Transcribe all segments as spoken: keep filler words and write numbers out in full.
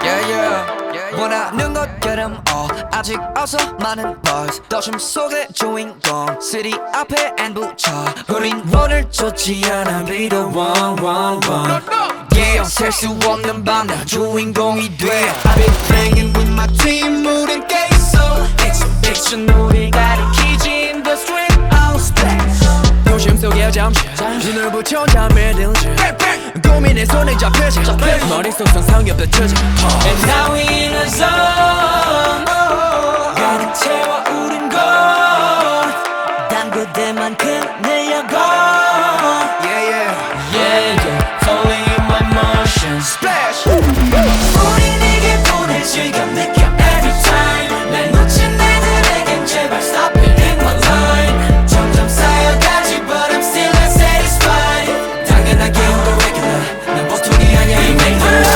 yeah, yeah. 원하는 것처럼 어 아직 어서 많은 buzz 도심 속의 주인공 city 앞에 N 붙여 우린 오늘 좋지 않아 be the one one one yeah 셀 수 없는 밤 나 주인공이 돼 I've been playing with my team 우린 깨있어 Action 우리 가리키지 in the street oh splash 도심 속에 잠시 눈을 붙여 잠에 들지 고민에 손에 잡히지 머릿속 상상이 펼쳐지 And now we in a zone 가득 채워 우린 곧 단 그대만큼 늘려고 Yeah yeah Yeah yeah Falling in my motions Splash 우린 이게 보낼 지금 느껴 every time 날 놓친 애들에겐 제발 stop it in my line 점점 쌓여가지 but I'm still not satisfied 당연하게 on the regular 난 보통이 아니야 이 major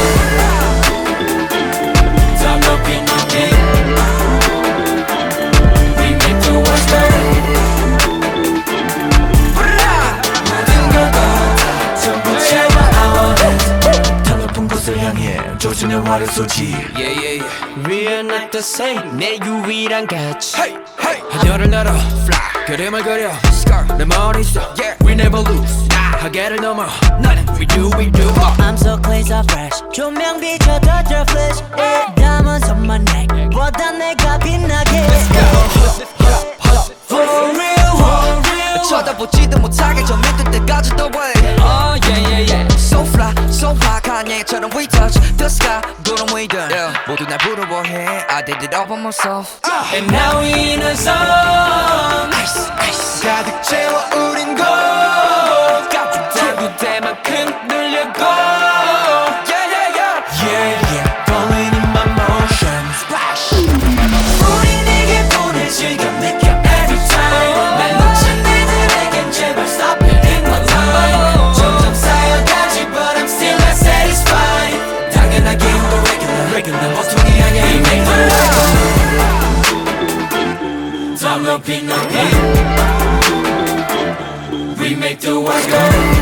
더 높이 높이 We make the world burn 모든 걸 다 전부 채워 I want it 더 높은 곳을 향해 조준의 화를 쏘지 Yeah yeah yeah We're not the same 내 유일한 가치 Hey hey 하늘을 날아 Fly 그림을 그려 Scar 내 머릿속 Yeah We never lose 하계를 넘어 나는 We do we do I'm so clean so fresh 조명 비춰 touch your flesh 담은 손만 내보다 내가 빛나게 Let's go For real for real 쳐다보지도 못하게 저 밑에 때까지 the way Oh yeah yeah yeah So fly so high Kanye처럼 we touch the sky 구름 위든 yeah. 모두 날 부러워해 I did it all by myself uh. And now we in a zone ice, ice. 가득 채워 우린 곧 단 그대만큼 늘려고 Yeah yeah yeah Yeah yeah Falling in my motions Splash 우린 이게 보낼 지금 느껴 every time 날 놓친 애들에겐 제발 stop it in my line 점점 쌓여가지 but I'm still not satisfied 당연하게 on the regular regular 보통이 아니야 이 major 더 높이 높이 We make the world go